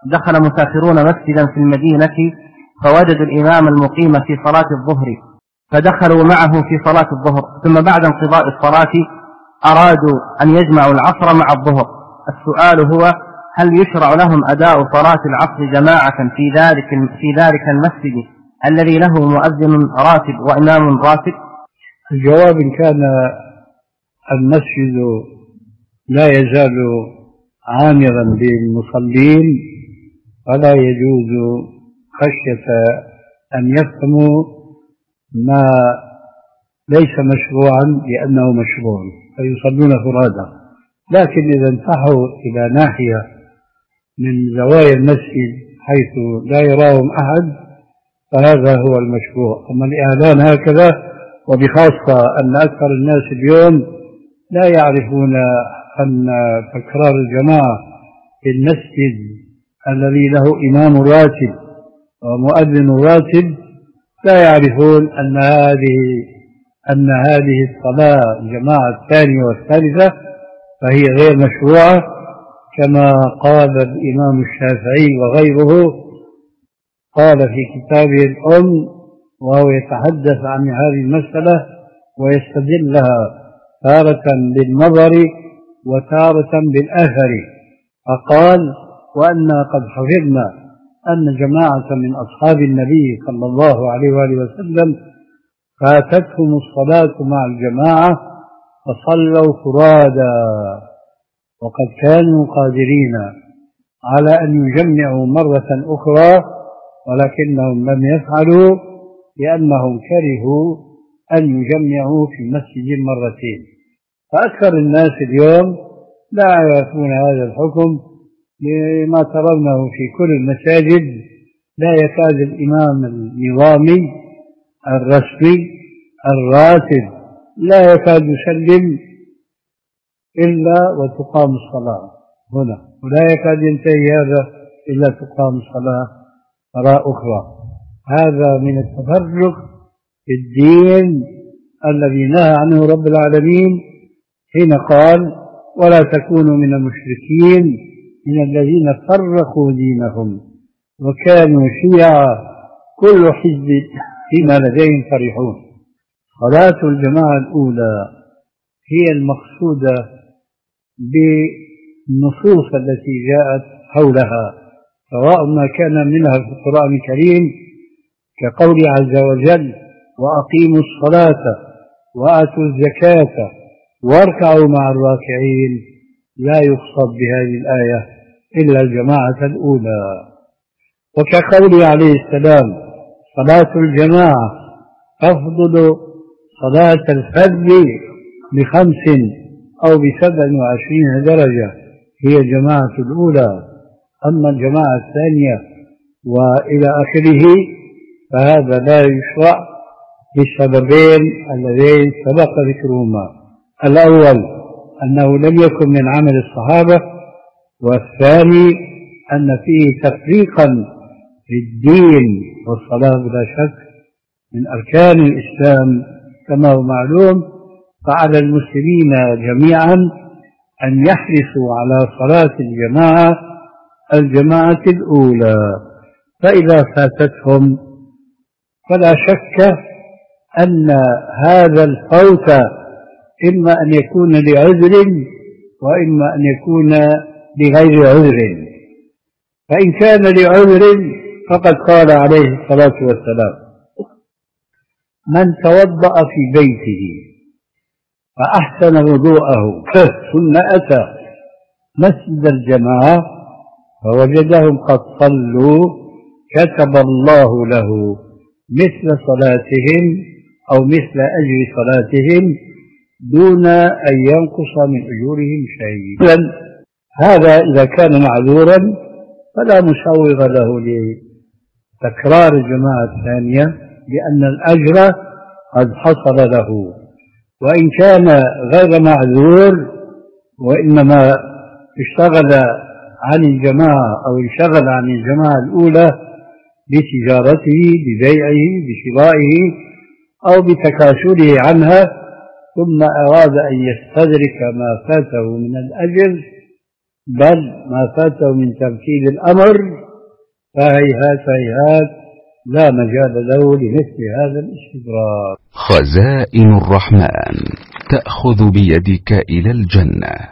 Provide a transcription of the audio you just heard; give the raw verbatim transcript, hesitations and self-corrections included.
دخل مسافرون مسجدا في المدينة فوجدوا الإمام المقيم في صلاة الظهر فدخلوا معه في صلاة الظهر، ثم بعد انقضاء الصلاة أرادوا أن يجمعوا العصر مع الظهر. السؤال هو: هل يشرع لهم أداء صلاة العصر جماعة في ذلك في ذلك المسجد الذي له مؤذن راتب وإمام راتب؟ الجواب: إن كان المسجد لا يزال عامرا بالمصلين فلا يجوز خشية أن يفهموا ما ليس مشروعا لأنه مشروع فيصلون فرادى. لكن إذا انتحوا إلى ناحية من زوايا المسجد حيث لا يراهم أحد فهذا هو المشروع. أما الإعلان هكذا، وبخاصة أن أكثر الناس اليوم لا يعرفون أن تكرار الجماعة في المسجد الذي له إمام راتب ومؤذن راتب، لا يعرفون أن هذه أن هذه الصلاة الجماعة الثانية والثالثة فهي غير مشروعة، كما قال الإمام الشافعي وغيره قال في كتابه الأم وهو يتحدث عن هذه المسألة ويستدلها تارة بالنظر وتارة بالأثر، فقال: وأنا قد حفظنا أن جماعة من أصحاب النبي صلى الله عليه وآله وسلم فاتتهم الصلاة مع الجماعة فصلوا فرادا، وقد كانوا قادرين على أن يجمعوا مرة أخرى ولكنهم لم يفعلوا لأنهم كرهوا أن يجمعوا في المسجد مرتين. فأكثر الناس اليوم لا يعرفون هذا الحكم لما ترونه في كل المساجد، لا يكاد الإمام النظامي الرسمي الراتب لا يكاد يسلم إلا وتقام الصلاة هنا، ولا يكاد ينتهي هذا إلا تقام الصلاة مرة أخرى. هذا من التفرق في الدين الذي نهى عنه رب العالمين حين قال: ولا تكونوا من المشركين من الذين فرقوا دينهم وكانوا شيعا كل حزب فيما لديهم فرحون. صلاة الجماعة الأولى هي المقصودة بالنصوص التي جاءت حولها، سواء ما كان منها في القرآن الكريم كقول عز وجل: وأقيموا الصلاة وآتوا الزكاة واركعوا مع الراكعين، لا يقصد بهذه الآية إلا الجماعة الأولى. وكقوله عليه السلام: صلاة الجماعة أفضل صلاة الفرد بخمس أو بسبع وعشرين درجة، هي الجماعة الأولى. أما الجماعة الثانية وإلى آخره فهذا لا يشرع للسببين اللذين سبق ذكرهما: الأول أنه لم يكن من عمل الصحابة، والثاني أن فيه تفريقا في الدين، والصلاة بلا شك من أركان الإسلام كما هو معلوم. فعلى المسلمين جميعا أن يحرصوا على صلاة الجماعة الجماعة الأولى، فإذا فاتتهم فلا شك أن هذا الفوت إما أن يكون لعذر وإما أن يكون لغير عذر. فإن كان لعذر فقد قال عليه الصلاة والسلام: من توضأ في بيته فأحسن وضوءه ثم أتى مسجد الجماعة فوجدهم قد صلوا كتب الله له مثل صلاتهم أو مثل أجر صلاتهم دون أن ينقص من أجورهم شيء. هذا إذا كان معذورا فلا مسوغ له لتكرار الجماعة الثانية لأن الأجر قد حصل له. وإن كان غير معذور وإنما اشتغل عن الجماعة أو انشغل عن الجماعة الأولى بتجارته ببيعه بشرائه أو بتكاسله عنها ثم أراد أن يستدرك ما فاته من الأجر بل ما فاته من تمثيل الأمر فهيهات هيهات لا مجال له لمثل هذا الاستدراك. خزائن الرحمن تأخذ بيدك إلى الجنة.